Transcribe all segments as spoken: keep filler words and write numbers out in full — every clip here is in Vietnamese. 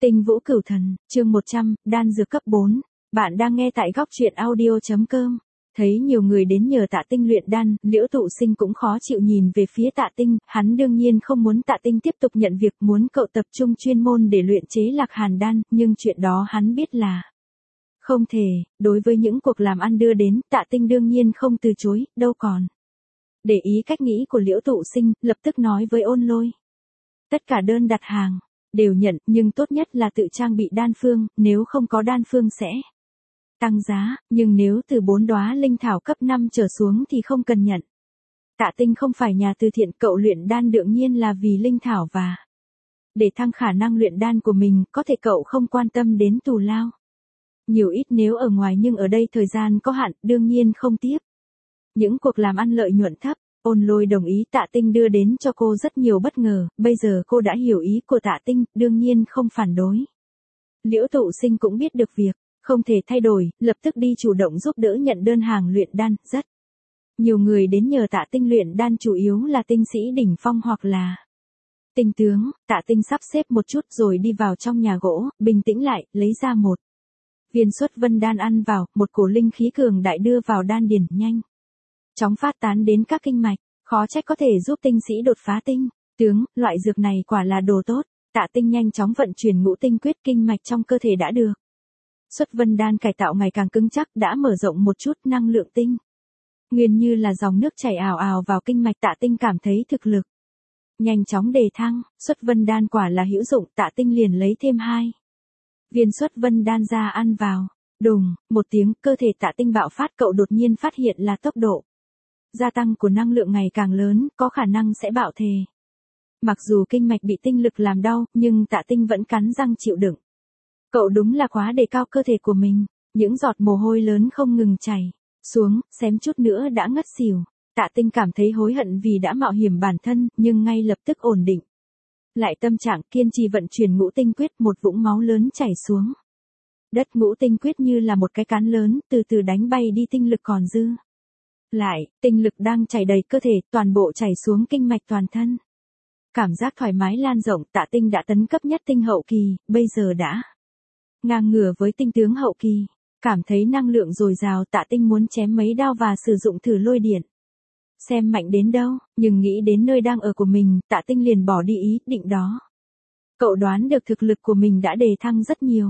Tinh Vũ Cửu Thần, chương một trăm, đan dược cấp bốn. Bạn đang nghe tại góc truyện audio chấm com. Thấy nhiều người đến nhờ Tạ Tinh luyện đan, Liễu Tụ Sinh cũng khó chịu nhìn về phía Tạ Tinh, hắn đương nhiên không muốn Tạ Tinh tiếp tục nhận việc, muốn cậu tập trung chuyên môn để luyện chế Lạc Hàn đan, nhưng chuyện đó hắn biết là không thể. Đối với những cuộc làm ăn đưa đến, Tạ Tinh đương nhiên không từ chối, đâu còn. Để ý cách nghĩ của Liễu Tụ Sinh, lập tức nói với Ôn Lôi. Tất cả đơn đặt hàng đều nhận, nhưng tốt nhất là tự trang bị đan phương, nếu không có đan phương sẽ tăng giá, nhưng nếu từ bốn đóa linh thảo cấp năm trở xuống thì không cần nhận. Tạ Tinh không phải nhà từ thiện, cậu luyện đan đương nhiên là vì linh thảo và để tăng khả năng luyện đan của mình, có thể cậu không quan tâm đến tù lao nhiều ít nếu ở ngoài, nhưng ở đây thời gian có hạn, đương nhiên không tiếp những cuộc làm ăn lợi nhuận thấp. Ôn Lôi đồng ý. Tạ Tinh đưa đến cho cô rất nhiều bất ngờ, bây giờ cô đã hiểu ý của Tạ Tinh, đương nhiên không phản đối. Liễu Tụ Sinh cũng biết được việc không thể thay đổi, lập tức đi chủ động giúp đỡ nhận đơn hàng luyện đan. Rất nhiều người đến nhờ Tạ Tinh luyện đan, chủ yếu là tinh sĩ đỉnh phong hoặc là tinh tướng. Tạ Tinh sắp xếp một chút rồi đi vào trong nhà gỗ, bình tĩnh lại, lấy ra một viên Xuất Vân đan ăn vào, một cổ linh khí cường đại đưa vào đan điền, nhanh chóng phát tán đến các kinh mạch, khó trách có thể giúp tinh sĩ đột phá tinh tướng, loại dược này quả là đồ tốt. Tạ Tinh nhanh chóng vận chuyển ngũ tinh quyết, kinh mạch trong cơ thể đã được Xuất Vân đan cải tạo ngày càng cứng chắc, đã mở rộng một chút, năng lượng tinh nguyên như là dòng nước chảy ào ào vào kinh mạch. Tạ Tinh cảm thấy thực lực nhanh chóng đề thăng, Xuất Vân đan quả là hữu dụng. Tạ Tinh liền lấy thêm hai viên Xuất Vân đan ra ăn vào. Đùng, một tiếng, cơ thể Tạ Tinh bạo phát, cậu đột nhiên phát hiện là tốc độ gia tăng của năng lượng ngày càng lớn, có khả năng sẽ bạo thể. Mặc dù kinh mạch bị tinh lực làm đau, nhưng Tạ Tinh vẫn cắn răng chịu đựng. Cậu đúng là quá đề cao cơ thể của mình, những giọt mồ hôi lớn không ngừng chảy xuống, xém chút nữa đã ngất xỉu. Tạ Tinh cảm thấy hối hận vì đã mạo hiểm bản thân, nhưng ngay lập tức ổn định lại tâm trạng, kiên trì vận chuyển ngũ tinh quyết, một vũng máu lớn chảy xuống đất. Ngũ tinh quyết như là một cái cán lớn, từ từ đánh bay đi tinh lực còn dư lại. Tinh lực đang chảy đầy cơ thể, toàn bộ chảy xuống kinh mạch toàn thân. Cảm giác thoải mái lan rộng. Tạ Tinh đã tấn cấp nhất tinh hậu kỳ, bây giờ đã ngang ngửa với tinh tướng hậu kỳ. Cảm thấy năng lượng dồi dào, Tạ Tinh muốn chém mấy đao và sử dụng thử lôi điện, xem mạnh đến đâu, nhưng nghĩ đến nơi đang ở của mình, Tạ Tinh liền bỏ đi ý định đó. Cậu đoán được thực lực của mình đã đề thăng rất nhiều.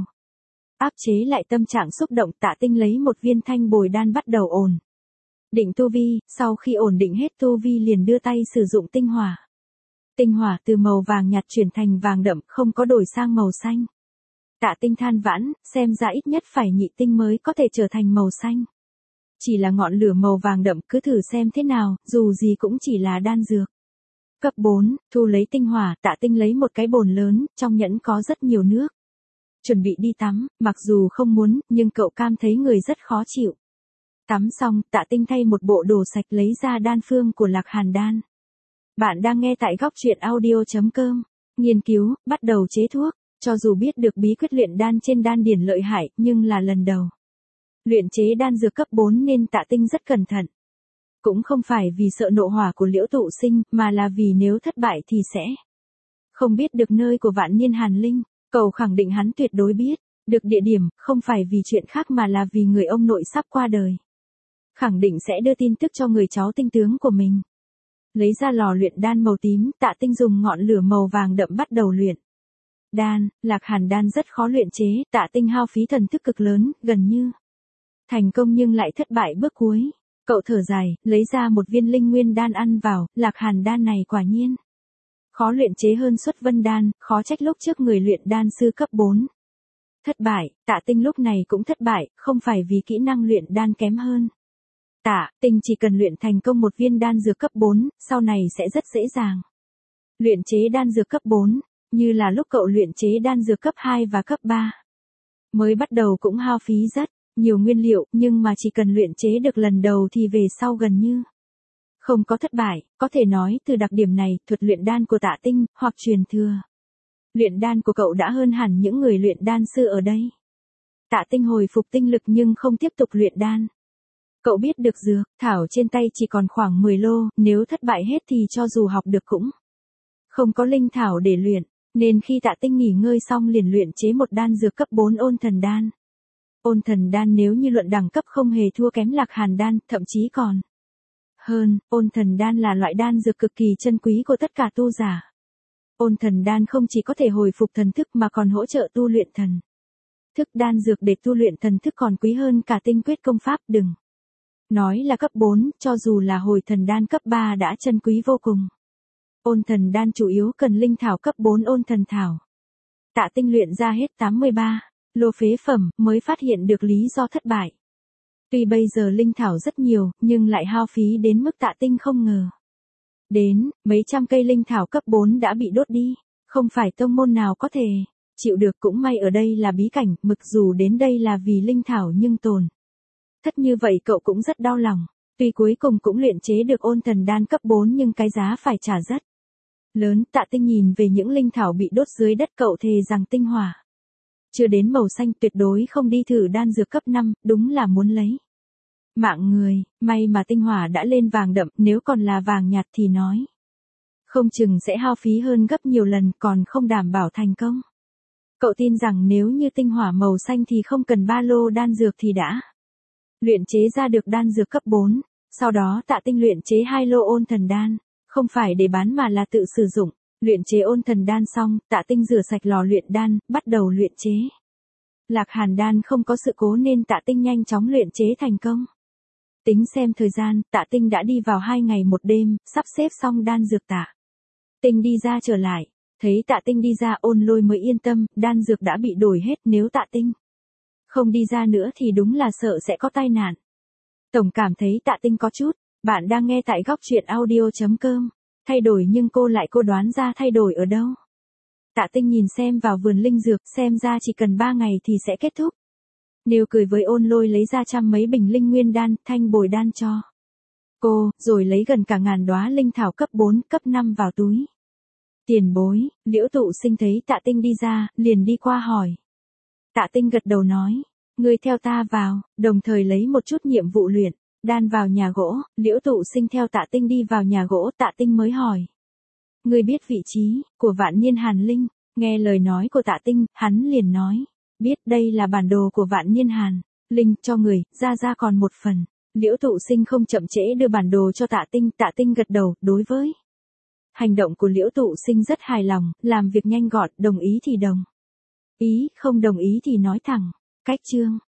Áp chế lại tâm trạng xúc động, Tạ Tinh lấy một viên thanh bồi đan bắt đầu ổn định tu vi. Sau khi ổn định hết tu vi liền đưa tay sử dụng tinh hỏa. Tinh hỏa từ màu vàng nhạt chuyển thành vàng đậm, không có đổi sang màu xanh. Tạ Tinh than vãn, xem ra ít nhất phải nhị tinh mới có thể trở thành màu xanh. Chỉ là ngọn lửa màu vàng đậm, cứ thử xem thế nào, dù gì cũng chỉ là đan dược cấp bốn. Thu lấy tinh hỏa, Tạ Tinh lấy một cái bồn lớn, trong nhẫn có rất nhiều nước. Chuẩn bị đi tắm, mặc dù không muốn, nhưng cậu cảm thấy người rất khó chịu. Tắm xong, Tạ Tinh thay một bộ đồ sạch, lấy ra đan phương của Lạc Hàn đan. Bạn đang nghe tại góc truyện audio chấm com. Nghiên cứu, bắt đầu chế thuốc. Cho dù biết được bí quyết luyện đan trên đan điển lợi hại, nhưng là lần đầu luyện chế đan dược cấp bốn nên Tạ Tinh rất cẩn thận. Cũng không phải vì sợ nộ hỏa của Liễu Tụ Sinh, mà là vì nếu thất bại thì sẽ không biết được nơi của Vạn Niên Hàn Linh. Cậu khẳng định hắn tuyệt đối biết được địa điểm, không phải vì chuyện khác mà là vì người ông nội sắp qua đời. Khẳng định sẽ đưa tin tức cho người cháu tinh tướng của mình. Lấy ra lò luyện đan màu tím, Tạ Tinh dùng ngọn lửa màu vàng đậm bắt đầu luyện đan. Lạc Hàn đan rất khó luyện chế, Tạ Tinh hao phí thần thức cực lớn, gần như thành công nhưng lại thất bại bước cuối. Cậu thở dài, lấy ra một viên linh nguyên đan ăn vào. Lạc Hàn đan này quả nhiên khó luyện chế hơn Xuất Vân đan, khó trách lúc trước người luyện đan sư cấp bốn thất bại. Tạ Tinh lúc này cũng thất bại, không phải vì kỹ năng luyện đan kém hơn. Tạ Tinh chỉ cần luyện thành công một viên đan dược cấp bốn, sau này sẽ rất dễ dàng luyện chế đan dược cấp bốn, như là lúc cậu luyện chế đan dược cấp hai và cấp ba. Mới bắt đầu cũng hao phí rất nhiều nguyên liệu, nhưng mà chỉ cần luyện chế được lần đầu thì về sau gần như không có thất bại. Có thể nói từ đặc điểm này, thuật luyện đan của Tạ Tinh, hoặc truyền thừa luyện đan của cậu đã hơn hẳn những người luyện đan sư ở đây. Tạ Tinh hồi phục tinh lực nhưng không tiếp tục luyện đan. Cậu biết được dược thảo trên tay chỉ còn khoảng mười lô, nếu thất bại hết thì cho dù học được cũng không có linh thảo để luyện. Nên khi Tạ Tinh nghỉ ngơi xong liền luyện chế một đan dược cấp bốn ôn thần đan. Ôn thần đan nếu như luận đẳng cấp không hề thua kém Lạc Hàn đan, thậm chí còn hơn. Ôn thần đan là loại đan dược cực kỳ chân quý của tất cả tu giả. Ôn thần đan không chỉ có thể hồi phục thần thức mà còn hỗ trợ tu luyện thần thức. Đan dược để tu luyện thần thức còn quý hơn cả tinh quyết công pháp, đừng nói là cấp bốn, cho dù là hồi thần đan cấp ba đã chân quý vô cùng. Ôn thần đan chủ yếu cần linh thảo cấp bốn ôn thần thảo. Tạ Tinh luyện ra hết tám mươi ba lô phế phẩm mới phát hiện được lý do thất bại. Tuy bây giờ linh thảo rất nhiều, nhưng lại hao phí đến mức Tạ Tinh không ngờ đến, mấy trăm cây linh thảo cấp bốn đã bị đốt đi, không phải tông môn nào có thể chịu được. Cũng may ở đây là bí cảnh, mặc dù đến đây là vì linh thảo nhưng tồn thất như vậy cậu cũng rất đau lòng. Tuy cuối cùng cũng luyện chế được ôn thần đan cấp bốn nhưng cái giá phải trả rất lớn. Tạ Tinh nhìn về những linh thảo bị đốt dưới đất, cậu thề rằng tinh hỏa chưa đến màu xanh tuyệt đối không đi thử đan dược cấp năm, đúng là muốn lấy mạng người. May mà tinh hỏa đã lên vàng đậm, nếu còn là vàng nhạt thì nói không chừng sẽ hao phí hơn gấp nhiều lần, còn không đảm bảo thành công. Cậu tin rằng nếu như tinh hỏa màu xanh thì không cần ba lô đan dược thì đã luyện chế ra được đan dược cấp bốn. Sau đó Tạ Tinh luyện chế hai lô ôn thần đan, không phải để bán mà là tự sử dụng. Luyện chế ôn thần đan xong, Tạ Tinh rửa sạch lò luyện đan, bắt đầu luyện chế. Lạc Hàn đan không có sự cố nên Tạ Tinh nhanh chóng luyện chế thành công. Tính xem thời gian, Tạ Tinh đã đi vào hai ngày một đêm, sắp xếp xong đan dược Tạ Tinh đi ra trở lại. Thấy Tạ Tinh đi ra, Ôn Lôi mới yên tâm, đan dược đã bị đổi hết, nếu Tạ Tinh không đi ra nữa thì đúng là sợ sẽ có tai nạn. Tổng cảm thấy Tạ Tinh có chút, bạn đang nghe tại góc truyện audio.com. Thay đổi nhưng cô lại cô đoán ra thay đổi ở đâu. Tạ Tinh nhìn xem vào vườn linh dược, xem ra chỉ cần ba ngày thì sẽ kết thúc. Nêu cười với Ôn Lôi lấy ra trăm mấy bình linh nguyên đan, thanh bồi đan cho cô, rồi lấy gần cả ngàn đóa linh thảo cấp bốn, cấp năm vào túi. Tiền bối, Liễu Tụ Sinh thấy Tạ Tinh đi ra, liền đi qua hỏi. Tạ Tinh gật đầu nói, ngươi theo ta vào, đồng thời lấy một chút nhiệm vụ luyện đan vào nhà gỗ. Liễu Tụ Sinh theo Tạ Tinh đi vào nhà gỗ. Tạ Tinh mới hỏi, ngươi biết vị trí của Vạn Niên Hàn Linh? Nghe lời nói của Tạ Tinh, hắn liền nói, biết, đây là bản đồ của Vạn Niên Hàn Linh, cho người, ra ra còn một phần. Liễu Tụ Sinh không chậm trễ đưa bản đồ cho Tạ Tinh. Tạ Tinh gật đầu, đối với hành động của Liễu Tụ Sinh rất hài lòng, làm việc nhanh gọn, đồng ý thì đồng ý, không đồng ý thì nói thẳng. Cách chương